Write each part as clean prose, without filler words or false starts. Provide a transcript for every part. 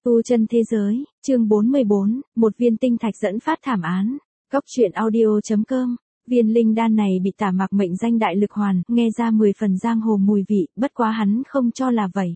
Tu chân thế giới, chương 44, một viên tinh thạch dẫn phát thảm án. Góc truyện audio.com. Viên linh đan này bị Tả Mạc mệnh danh đại lực hoàn, nghe ra 10 phần giang hồ mùi vị, bất quá hắn không cho là vậy.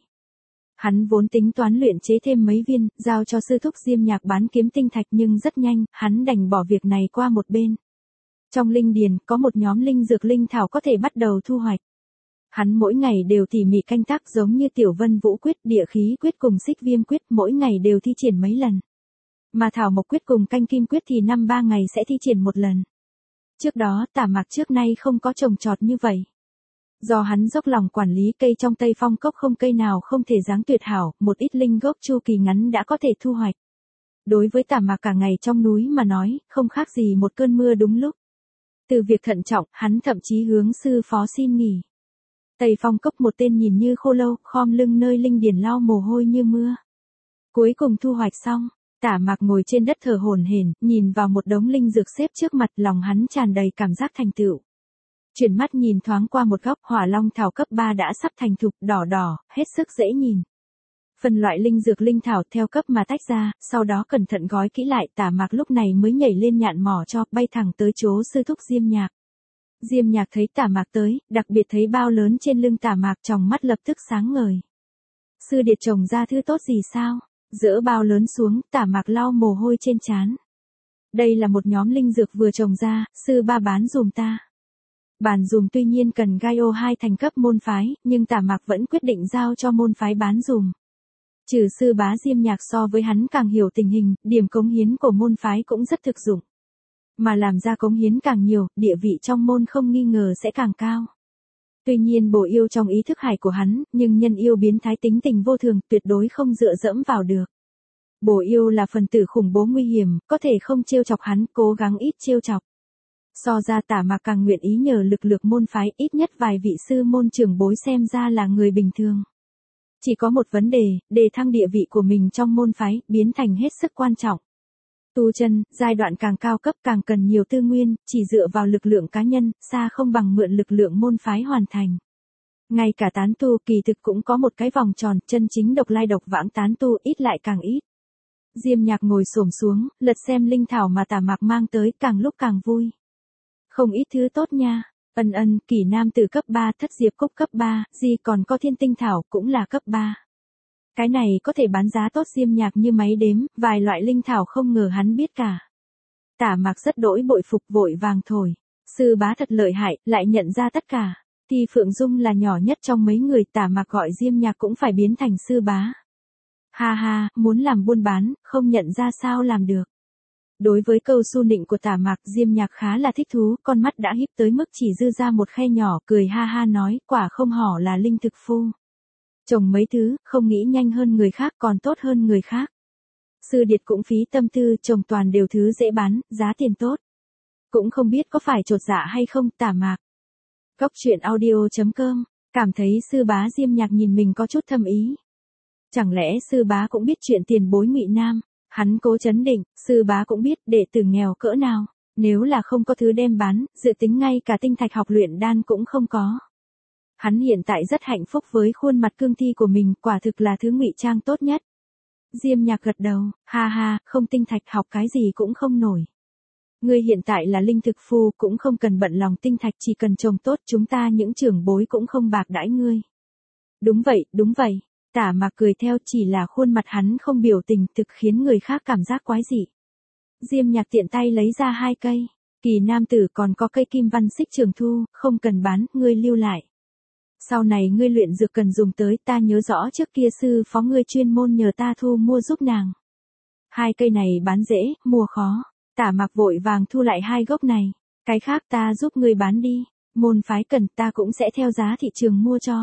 Hắn vốn tính toán luyện chế thêm mấy viên, giao cho sư thúc Diêm Nhạc bán kiếm tinh thạch, nhưng rất nhanh, hắn đành bỏ việc này qua một bên. Trong linh điền, có một nhóm linh dược linh thảo có thể bắt đầu thu hoạch. Hắn mỗi ngày đều tỉ mỉ canh tác, giống như Tiểu Vân Vũ quyết, Địa Khí quyết cùng Xích Viêm quyết, mỗi ngày đều thi triển mấy lần. Mà Thảo Mộc quyết cùng Canh Kim quyết thì 5-3 ngày sẽ thi triển một lần. Trước đó, Tả Mạc trước nay không có trồng trọt như vậy. Do hắn dốc lòng quản lý, cây trong Tây Phong cốc không cây nào không thể dáng tuyệt hảo, một ít linh gốc chu kỳ ngắn đã có thể thu hoạch. Đối với Tả Mạc cả ngày trong núi mà nói, không khác gì một cơn mưa đúng lúc. Từ việc thận trọng, hắn thậm chí hướng sư phó xin nghỉ. Tây Phong cốc một tên nhìn như khô lâu, khom lưng nơi linh điển lau mồ hôi như mưa. Cuối cùng thu hoạch xong, Tả Mạc ngồi trên đất thở hổn hển, nhìn vào một đống linh dược xếp trước mặt, lòng hắn tràn đầy cảm giác thành tựu. Chuyển mắt nhìn thoáng qua một góc, Hỏa Long thảo cấp 3 đã sắp thành thục, đỏ đỏ, hết sức dễ nhìn. Phân loại linh dược linh thảo theo cấp mà tách ra, sau đó cẩn thận gói kỹ lại, Tả Mạc lúc này mới nhảy lên nhạn mỏ cho, bay thẳng tới chỗ sư thúc Diêm Nhạc. Diêm Nhạc thấy Tả Mạc tới, đặc biệt thấy bao lớn trên lưng Tả Mạc, tròng mắt lập tức sáng ngời. Sư điệt trồng ra thứ tốt gì sao? Dỡ bao lớn xuống, Tả Mạc lau mồ hôi trên trán. Đây là một nhóm linh dược vừa trồng ra, sư ba bán dùm ta. Bản dùm tuy nhiên cần Gaio 2 thành cấp môn phái, nhưng Tả Mạc vẫn quyết định giao cho môn phái bán dùm. Trừ sư bá Diêm Nhạc so với hắn càng hiểu tình hình, điểm cống hiến của môn phái cũng rất thực dụng. Mà làm ra cống hiến càng nhiều, địa vị trong môn không nghi ngờ sẽ càng cao. Tuy nhiên Bổ Yêu trong ý thức hải của hắn, nhưng nhân yêu biến thái tính tình vô thường, tuyệt đối không dựa dẫm vào được. Bổ Yêu là phần tử khủng bố nguy hiểm, có thể không trêu chọc hắn, cố gắng ít trêu chọc. So ra Tả Mạc càng nguyện ý nhờ lực lượng môn phái, ít nhất vài vị sư môn trưởng bối xem ra là người bình thường. Chỉ có một vấn đề, đề thăng địa vị của mình trong môn phái, biến thành hết sức quan trọng. Tu chân, giai đoạn càng cao cấp càng cần nhiều tư nguyên, chỉ dựa vào lực lượng cá nhân, xa không bằng mượn lực lượng môn phái hoàn thành. Ngay cả tán tu kỳ thực cũng có một cái vòng tròn, chân chính độc lai độc vãng tán tu ít lại càng ít. Diêm Nhạc ngồi xổm xuống, lật xem linh thảo mà Tả Mạc mang tới, càng lúc càng vui. Không ít thứ tốt nha, Kỳ nam tử cấp 3, Thất Diệp Cúc cấp 3, còn có Thiên Tinh Thảo cũng là cấp 3. Cái này có thể bán giá tốt. Diêm Nhạc như máy đếm, vài loại linh thảo không ngờ hắn biết cả. Tả Mạc rất đỗi bội phục, vội vàng thổi. Sư bá thật lợi hại, lại nhận ra tất cả. Thì Phượng Dung là nhỏ nhất trong mấy người, Tả Mạc gọi Diêm Nhạc cũng phải biến thành sư bá. Ha ha, muốn làm buôn bán, không nhận ra sao làm được. Đối với câu su nịnh của Tả Mạc, Diêm Nhạc khá là thích thú, con mắt đã híp tới mức chỉ dư ra một khe nhỏ, cười ha ha nói, quả không hổ là linh thực phu. Trồng mấy thứ, không nghĩ nhanh hơn người khác còn tốt hơn người khác. Sư điệt cũng phí tâm tư, trồng toàn đều thứ dễ bán, giá tiền tốt. Cũng không biết có phải chột dạ hay không. Tả Mạc. Góc truyện audio.com, cảm thấy sư bá Diêm Nhạc nhìn mình có chút thâm ý. Chẳng lẽ sư bá cũng biết chuyện tiền bối Ngụy Nam? Hắn cố chấn định, sư bá cũng biết đệ tử nghèo cỡ nào, nếu là không có thứ đem bán, dự tính ngay cả tinh thạch học luyện đan cũng không có. Hắn hiện tại rất hạnh phúc với khuôn mặt cương thi của mình, quả thực là thứ ngụy trang tốt nhất. Diêm Nhạc gật đầu, ha ha, không tinh thạch học cái gì cũng không nổi. Ngươi hiện tại là linh thực phu, cũng không cần bận lòng tinh thạch, chỉ cần trồng tốt, chúng ta những trưởng bối cũng không bạc đãi ngươi. Đúng vậy, đúng vậy. Tả Mạc cười theo, chỉ là khuôn mặt hắn không biểu tình, thực khiến người khác cảm giác quái dị. Diêm Nhạc tiện tay lấy ra 2 cây. Kỳ nam tử còn có cây Kim Văn Xích Trường Thu, không cần bán, ngươi lưu lại. Sau này ngươi luyện dược cần dùng tới, ta nhớ rõ trước kia sư phó ngươi chuyên môn nhờ ta thu mua giúp nàng. 2 cây này bán dễ, mua khó. Tả Mạc vội vàng thu lại 2 gốc này. Cái khác ta giúp ngươi bán đi. Môn phái cần, ta cũng sẽ theo giá thị trường mua cho.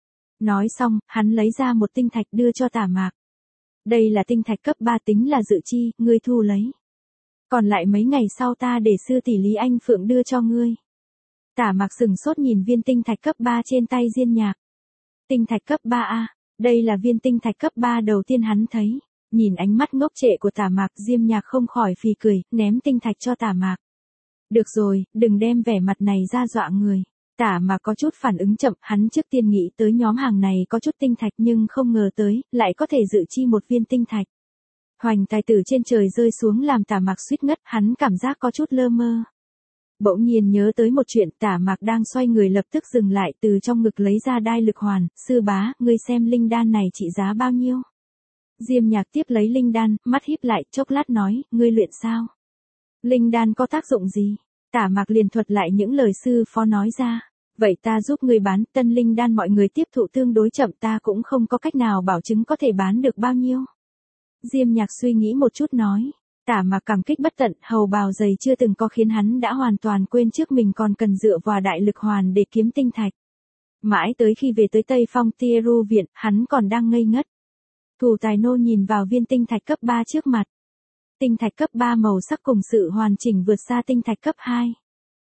Nói xong, hắn lấy ra một tinh thạch đưa cho Tả Mạc. Đây là tinh thạch cấp 3, tính là dự chi, ngươi thu lấy. Còn lại mấy ngày sau ta để sư tỷ Lý Anh Phượng đưa cho ngươi. Tả Mạc sừng sốt nhìn viên tinh thạch cấp 3 trên tay Diêm Nhạc. Tinh thạch cấp 3A, đây là viên tinh thạch cấp 3 đầu tiên hắn thấy. Nhìn ánh mắt ngốc trệ của Tả Mạc, Diêm Nhạc không khỏi phì cười, ném tinh thạch cho Tả Mạc. Được rồi, đừng đem vẻ mặt này ra dọa người. Tả Mạc có chút phản ứng chậm, hắn trước tiên nghĩ tới nhóm hàng này có chút tinh thạch nhưng không ngờ tới, lại có thể dự chi một viên tinh thạch. Hoành tài từ trên trời rơi xuống làm Tả Mạc suýt ngất, hắn cảm giác có chút lơ mơ. Bỗng nhiên nhớ tới một chuyện, Tả Mạc đang xoay người lập tức dừng lại, từ trong ngực lấy ra đai lực hoàn, sư bá, ngươi xem linh đan này trị giá bao nhiêu? Diêm Nhạc tiếp lấy linh đan, mắt híp lại, chốc lát nói, ngươi luyện sao? Linh đan có tác dụng gì? Tả Mạc liền thuật lại những lời sư phó nói ra. Vậy ta giúp ngươi bán, tân linh đan mọi người tiếp thụ tương đối chậm, ta cũng không có cách nào bảo chứng có thể bán được bao nhiêu. Diêm Nhạc suy nghĩ một chút nói. Tả Mạc cảm kích bất tận, hầu bào dày chưa từng có khiến hắn đã hoàn toàn quên trước mình còn cần dựa vào đại lực hoàn để kiếm tinh thạch. Mãi tới khi về tới Tây Phong Tieru viện, hắn còn đang ngây ngất. Thủ Tài Nô nhìn vào viên tinh thạch cấp 3 trước mặt. Tinh thạch cấp 3 màu sắc cùng sự hoàn chỉnh vượt xa tinh thạch cấp 2.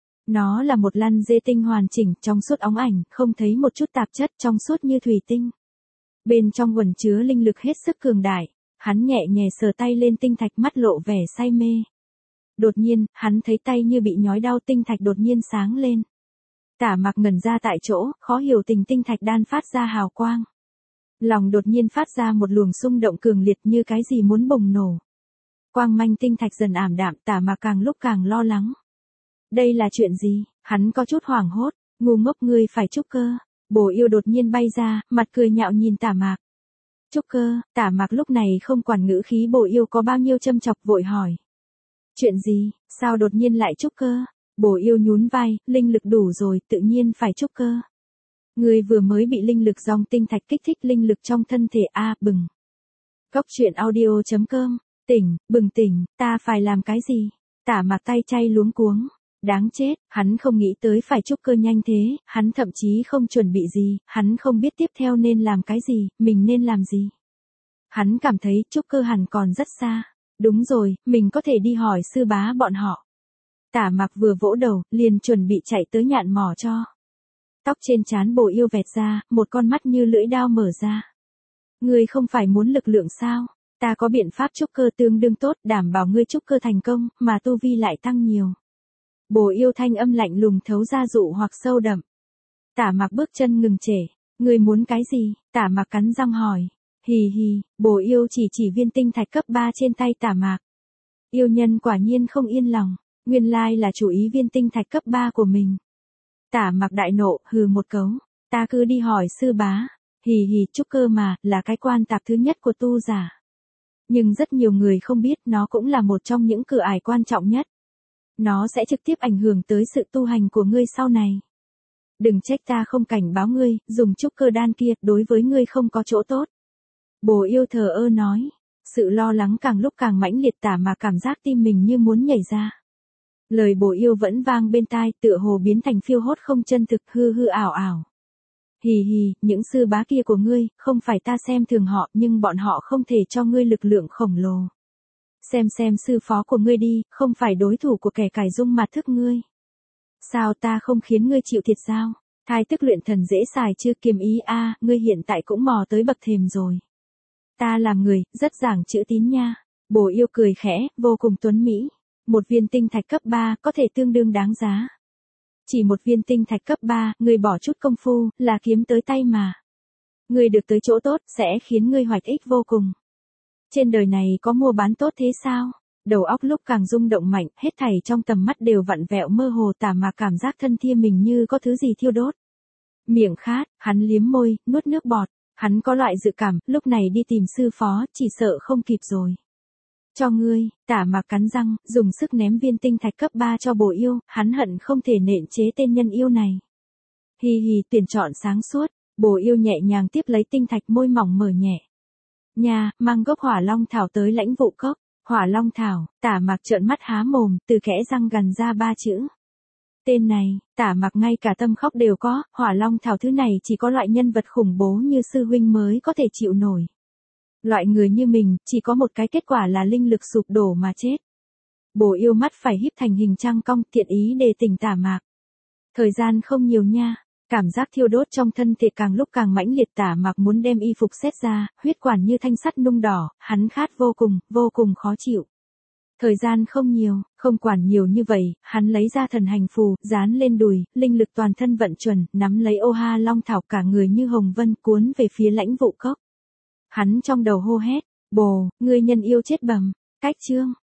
Nó là một lăn dê tinh hoàn chỉnh, trong suốt óng ảnh, không thấy một chút tạp chất, trong suốt như thủy tinh. Bên trong quần chứa linh lực hết sức cường đại. Hắn nhẹ nhẹ sờ tay lên tinh thạch, mắt lộ vẻ say mê. Đột nhiên, hắn thấy tay như bị nhói đau, tinh thạch đột nhiên sáng lên. Tả Mạc ngẩn ra tại chỗ, khó hiểu tình tinh thạch đan phát ra hào quang. Lòng đột nhiên phát ra một luồng xung động cường liệt như cái gì muốn bùng nổ. Quang manh tinh thạch dần ảm đạm, Tả Mạc càng lúc càng lo lắng. Đây là chuyện gì? Hắn có chút hoảng hốt, ngu ngốc, ngươi phải trúc cơ. Bồ Yêu đột nhiên bay ra, mặt cười nhạo nhìn Tả Mạc. Trúc cơ, Tả Mạc lúc này không quản ngữ khí Bồ Yêu có bao nhiêu châm chọc, vội hỏi. Chuyện gì, sao đột nhiên lại trúc cơ? Bồ Yêu nhún vai, linh lực đủ rồi, tự nhiên phải trúc cơ. Người vừa mới bị linh lực dòng tinh thạch kích thích linh lực trong thân thể bừng. Góc truyện audio.com, bừng tỉnh, ta phải làm cái gì? Tả Mạc tay chay luống cuống. Đáng chết, hắn không nghĩ tới phải trúc cơ nhanh thế, hắn thậm chí không chuẩn bị gì, hắn không biết tiếp theo nên làm cái gì, mình nên làm gì. Hắn cảm thấy trúc cơ hẳn còn rất xa. Đúng rồi, mình có thể đi hỏi sư bá bọn họ. Tả Mạc vừa vỗ đầu, liền chuẩn bị chạy tới nhạn mỏ cho. Tóc trên trán Bồ Yêu vẹt ra, một con mắt như lưỡi dao mở ra. Ngươi không phải muốn lực lượng sao? Ta có biện pháp trúc cơ tương đương tốt, đảm bảo ngươi trúc cơ thành công, mà tu vi lại tăng nhiều. Bồ Yêu thanh âm lạnh lùng thấu ra dụ hoặc sâu đậm. Tả Mạc bước chân ngừng trễ. Ngươi muốn cái gì? Tả Mạc cắn răng hỏi. Hì hì, Bồ Yêu chỉ viên tinh thạch cấp 3 trên tay Tả Mạc. Yêu nhân quả nhiên không yên lòng, nguyên lai là chủ ý viên tinh thạch cấp 3 của mình. Tả Mạc đại nộ, hừ một cấu. Ta cứ đi hỏi sư bá. Hì hì, trúc cơ mà, là cái quan tạp thứ nhất của tu giả. Nhưng rất nhiều người không biết nó cũng là một trong những cửa ải quan trọng nhất. Nó sẽ trực tiếp ảnh hưởng tới sự tu hành của ngươi sau này. Đừng trách ta không cảnh báo ngươi, dùng trúc cơ đan kia, đối với ngươi không có chỗ tốt. Bồ Yêu thờ ơ nói. Sự lo lắng càng lúc càng mãnh liệt, Tả Mạc cảm giác tim mình như muốn nhảy ra. Lời Bồ Yêu vẫn vang bên tai, tựa hồ biến thành phiêu hốt không chân thực, hư hư ảo ảo. Hì hì, những sư bá kia của ngươi, không phải ta xem thường họ, nhưng bọn họ không thể cho ngươi lực lượng khổng lồ. Xem sư phó của ngươi đi, không phải đối thủ của kẻ cải dung mà thức ngươi. Sao ta không khiến ngươi chịu thiệt sao? Thai tức luyện thần dễ xài chưa, kiềm ý ngươi hiện tại cũng mò tới bậc thềm rồi. Ta làm người, rất giảng chữ tín nha. Bồ Yêu cười khẽ, vô cùng tuấn mỹ. Một viên tinh thạch cấp 3 có thể tương đương đáng giá. Chỉ một viên tinh thạch cấp 3, ngươi bỏ chút công phu, là kiếm tới tay mà. Ngươi được tới chỗ tốt, sẽ khiến ngươi hoạch ích vô cùng. Trên đời này có mua bán tốt thế sao? Đầu óc lúc càng rung động mạnh, hết thảy trong tầm mắt đều vặn vẹo mơ hồ, Tả Mạc cảm giác thân thia mình như có thứ gì thiêu đốt. Miệng khát, hắn liếm môi, nuốt nước bọt. Hắn có loại dự cảm, lúc này đi tìm sư phó, chỉ sợ không kịp rồi. Cho ngươi, Tả Mạc cắn răng, dùng sức ném viên tinh thạch cấp 3 cho Bồ Yêu, hắn hận không thể nện chế tên nhân yêu này. Hì hì, tuyển chọn sáng suốt, Bồ Yêu nhẹ nhàng tiếp lấy tinh thạch, môi mỏng mở nhẹ. Nhà, mang gốc hỏa long thảo tới lãnh vụ cốc. Hỏa long thảo, Tả Mạc trợn mắt há mồm, từ kẽ răng gằn ra 3 chữ. Tên này, Tả Mạc ngay cả tâm khóc đều có, hỏa long thảo thứ này chỉ có loại nhân vật khủng bố như sư huynh mới có thể chịu nổi. Loại người như mình, chỉ có một cái kết quả là linh lực sụp đổ mà chết. Bồ Yêu mắt phải híp thành hình trăng cong, thiện ý đề tỉnh Tả Mạc. Thời gian không nhiều nha. Cảm giác thiêu đốt trong thân thể càng lúc càng mãnh liệt, Tả Mạc muốn đem y phục xét ra, huyết quản như thanh sắt nung đỏ, hắn khát vô cùng khó chịu. Thời gian không nhiều, không quản nhiều như vậy, hắn lấy ra thần hành phù, dán lên đùi, linh lực toàn thân vận chuẩn, nắm lấy ô ha long thảo cả người như hồng vân cuốn về phía Lãnh Vũ Cốc. Hắn trong đầu hô hét, bồ, ngươi nhân yêu chết bầm, cách chương.